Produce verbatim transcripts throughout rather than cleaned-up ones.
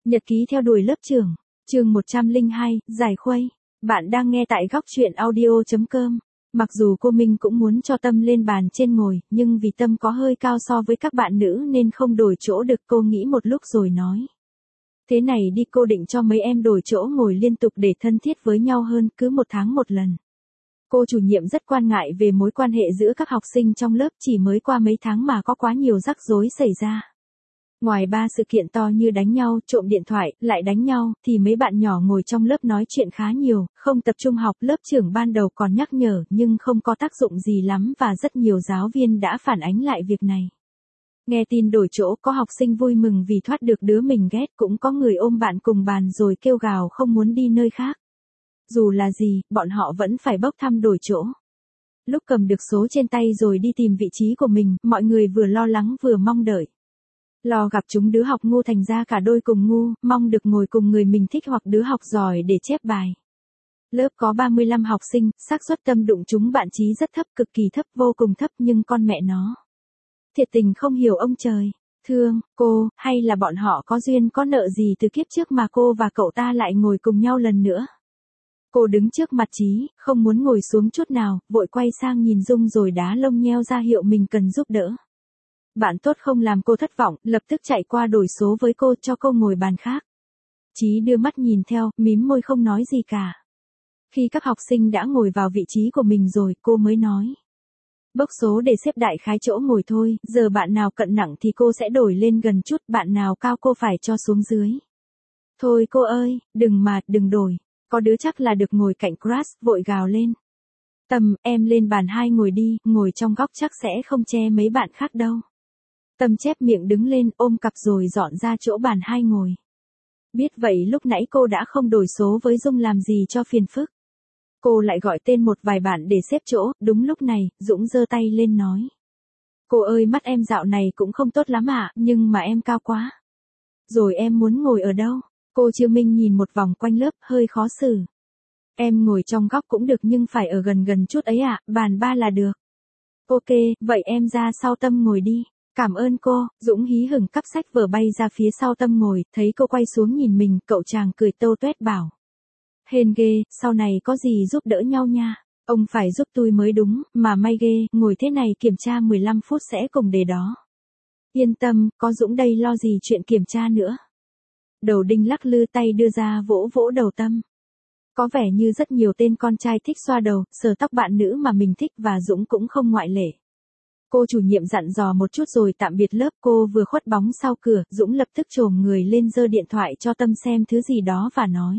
Nhật ký theo đuổi lớp trưởng, chương một trăm lẻ hai, giải khuây. Bạn đang nghe tại góc truyện audio chấm com. Mặc dù cô Minh cũng muốn cho Tâm lên bàn trên ngồi, nhưng vì Tâm có hơi cao so với các bạn nữ nên không đổi chỗ được. Cô nghĩ một lúc rồi nói. Thế này đi, cô định cho mấy em đổi chỗ ngồi liên tục để thân thiết với nhau hơn, cứ một tháng một lần. Cô chủ nhiệm rất quan ngại về mối quan hệ giữa các học sinh trong lớp, chỉ mới qua mấy tháng mà có quá nhiều rắc rối xảy ra. Ngoài ba sự kiện to như đánh nhau, trộm điện thoại, lại đánh nhau, thì mấy bạn nhỏ ngồi trong lớp nói chuyện khá nhiều, không tập trung học. Lớp trưởng ban đầu còn nhắc nhở nhưng không có tác dụng gì lắm và rất nhiều giáo viên đã phản ánh lại việc này. Nghe tin đổi chỗ, có học sinh vui mừng vì thoát được đứa mình ghét, cũng có người ôm bạn cùng bàn rồi kêu gào không muốn đi nơi khác. Dù là gì, bọn họ vẫn phải bốc thăm đổi chỗ. Lúc cầm được số trên tay rồi đi tìm vị trí của mình, mọi người vừa lo lắng vừa mong đợi. Lo gặp chúng đứa học ngu thành ra cả đôi cùng ngu, mong được ngồi cùng người mình thích hoặc đứa học giỏi để chép bài. Lớp có ba mươi lăm học sinh, xác suất Tâm đụng chúng bạn chí rất thấp, cực kỳ thấp, vô cùng thấp, nhưng con mẹ nó. Thiệt tình không hiểu ông trời, thương, cô, hay là bọn họ có duyên có nợ gì từ kiếp trước mà cô và cậu ta lại ngồi cùng nhau lần nữa. Cô đứng trước mặt Chí, không muốn ngồi xuống chút nào, vội quay sang nhìn Dung rồi đá lông nheo ra hiệu mình cần giúp đỡ. Bạn tốt không làm cô thất vọng, lập tức chạy qua đổi số với cô, cho cô ngồi bàn khác. Chí đưa mắt nhìn theo, mím môi không nói gì cả. Khi các học sinh đã ngồi vào vị trí của mình rồi, cô mới nói. Bốc số để xếp đại khái chỗ ngồi thôi, giờ bạn nào cận nặng thì cô sẽ đổi lên gần chút, bạn nào cao cô phải cho xuống dưới. Thôi cô ơi, đừng mà, đừng đổi. Có đứa chắc là được ngồi cạnh Crush, vội gào lên. Tâm, em lên bàn hai ngồi đi, ngồi trong góc chắc sẽ không che mấy bạn khác đâu. Tâm chép miệng đứng lên, ôm cặp rồi dọn ra chỗ bàn hai ngồi. Biết vậy lúc nãy cô đã không đổi số với Dung làm gì cho phiền phức. Cô lại gọi tên một vài bạn để xếp chỗ, đúng lúc này, Dũng giơ tay lên nói. Cô ơi, mắt em dạo này cũng không tốt lắm ạ, nhưng mà em cao quá. Rồi em muốn ngồi ở đâu? Cô Chiêu Minh nhìn một vòng quanh lớp, hơi khó xử. Em ngồi trong góc cũng được nhưng phải ở gần gần chút ấy ạ, bàn ba là được. Ok, vậy em ra sau Tâm ngồi đi. Cảm ơn cô. Dũng hí hửng cắp sách vở bay ra phía sau Tâm ngồi, thấy cô quay xuống nhìn mình, cậu chàng cười tâu tuét bảo. Hên ghê, sau này có gì giúp đỡ nhau nha. Ông phải giúp tôi mới đúng, mà may ghê, ngồi thế này kiểm tra mười lăm phút sẽ cùng đề đó. Yên tâm, có Dũng đây lo gì chuyện kiểm tra nữa. Đầu đinh lắc lư tay đưa ra vỗ vỗ đầu Tâm. Có vẻ như rất nhiều tên con trai thích xoa đầu, sờ tóc bạn nữ mà mình thích và Dũng cũng không ngoại lệ. Cô chủ nhiệm dặn dò một chút rồi tạm biệt lớp, cô vừa khuất bóng sau cửa, Dũng lập tức chồm người lên giơ điện thoại cho Tâm xem thứ gì đó và nói.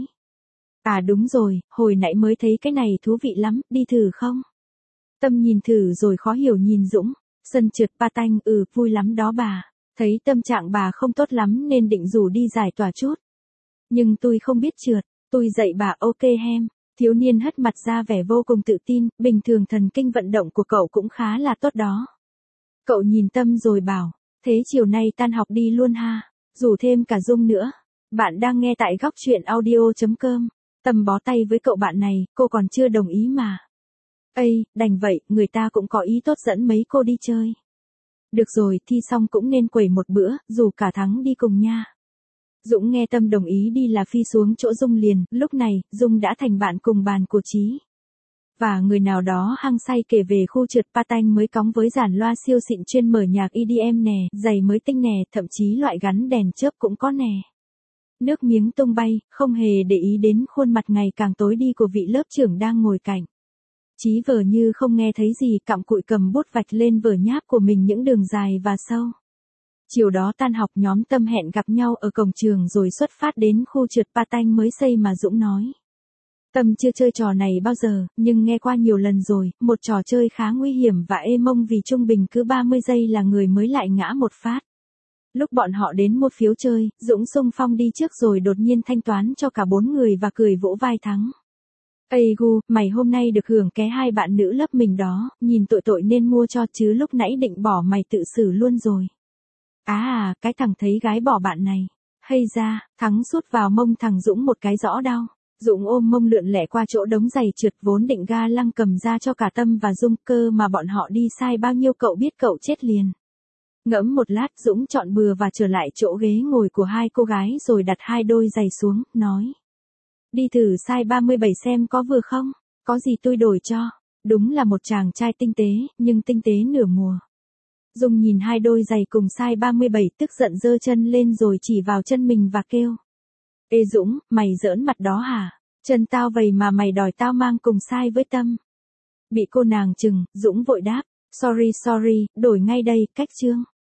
À đúng rồi, hồi nãy mới thấy cái này thú vị lắm, đi thử không? Tâm nhìn thử rồi khó hiểu nhìn Dũng, sân trượt patin, ừ, vui lắm đó bà. Thấy tâm trạng bà không tốt lắm nên định rủ đi giải tỏa chút. Nhưng tôi không biết trượt, tôi dạy bà ok hem. Thiếu niên hất mặt ra vẻ vô cùng tự tin, bình thường thần kinh vận động của cậu cũng khá là tốt đó. Cậu nhìn Tâm rồi bảo, thế chiều nay tan học đi luôn ha, rủ thêm cả Dung nữa. Bạn đang nghe tại góc truyện audio chấm com. Tâm bó tay với cậu bạn này, cô còn chưa đồng ý mà. Ây, đành vậy, người ta cũng có ý tốt dẫn mấy cô đi chơi. Được rồi, thi xong cũng nên quẩy một bữa, dù cả tháng đi cùng nha. Dũng nghe Tâm đồng ý đi là phi xuống chỗ Dung liền, lúc này, Dung đã thành bạn cùng bàn của Chí. Và người nào đó hăng say kể về khu trượt patin mới cóng với dàn loa siêu xịn chuyên mở nhạc e đê em nè, giày mới tinh nè, thậm chí loại gắn đèn chớp cũng có nè. Nước miếng tung bay, không hề để ý đến khuôn mặt ngày càng tối đi của vị lớp trưởng đang ngồi cạnh. Chí vờ như không nghe thấy gì, cặm cụi cầm bút vạch lên vở nháp của mình những đường dài và sâu. Chiều đó tan học nhóm Tâm hẹn gặp nhau ở cổng trường rồi xuất phát đến khu trượt patin mới xây mà Dũng nói. Tâm chưa chơi trò này bao giờ, nhưng nghe qua nhiều lần rồi, một trò chơi khá nguy hiểm và ê mông vì trung bình cứ ba mươi giây là người mới lại ngã một phát. Lúc bọn họ đến một phiếu chơi, Dũng xung phong đi trước rồi đột nhiên thanh toán cho cả bốn người và cười vỗ vai thắng. Ây gu, mày hôm nay được hưởng ké hai bạn nữ lớp mình đó, nhìn tội tội nên mua cho chứ lúc nãy định bỏ mày tự xử luôn rồi. À à, cái thằng thấy gái bỏ bạn này. Hay ra, Thắng sút vào mông thằng Dũng một cái rõ đau. Dũng ôm mông lượn lẻ qua chỗ đống giày trượt vốn định ga lăng cầm ra cho cả Tâm và Dung, cơ mà bọn họ đi sai bao nhiêu cậu biết cậu chết liền. Ngẫm một lát Dũng chọn bừa và trở lại chỗ ghế ngồi của hai cô gái rồi đặt hai đôi giày xuống, nói. Đi thử size ba mươi bảy xem có vừa không, có gì tôi đổi cho. Đúng là một chàng trai tinh tế, nhưng tinh tế nửa mùa. Dung nhìn hai đôi giày cùng size ba mươi bảy tức giận giơ chân lên rồi chỉ vào chân mình và kêu. Ê Dũng, mày giỡn mặt đó hả? Chân tao vậy mà mày đòi tao mang cùng size với Tâm. Bị cô nàng chừng, Dũng vội đáp. Sorry sorry, đổi ngay đây, cách chương.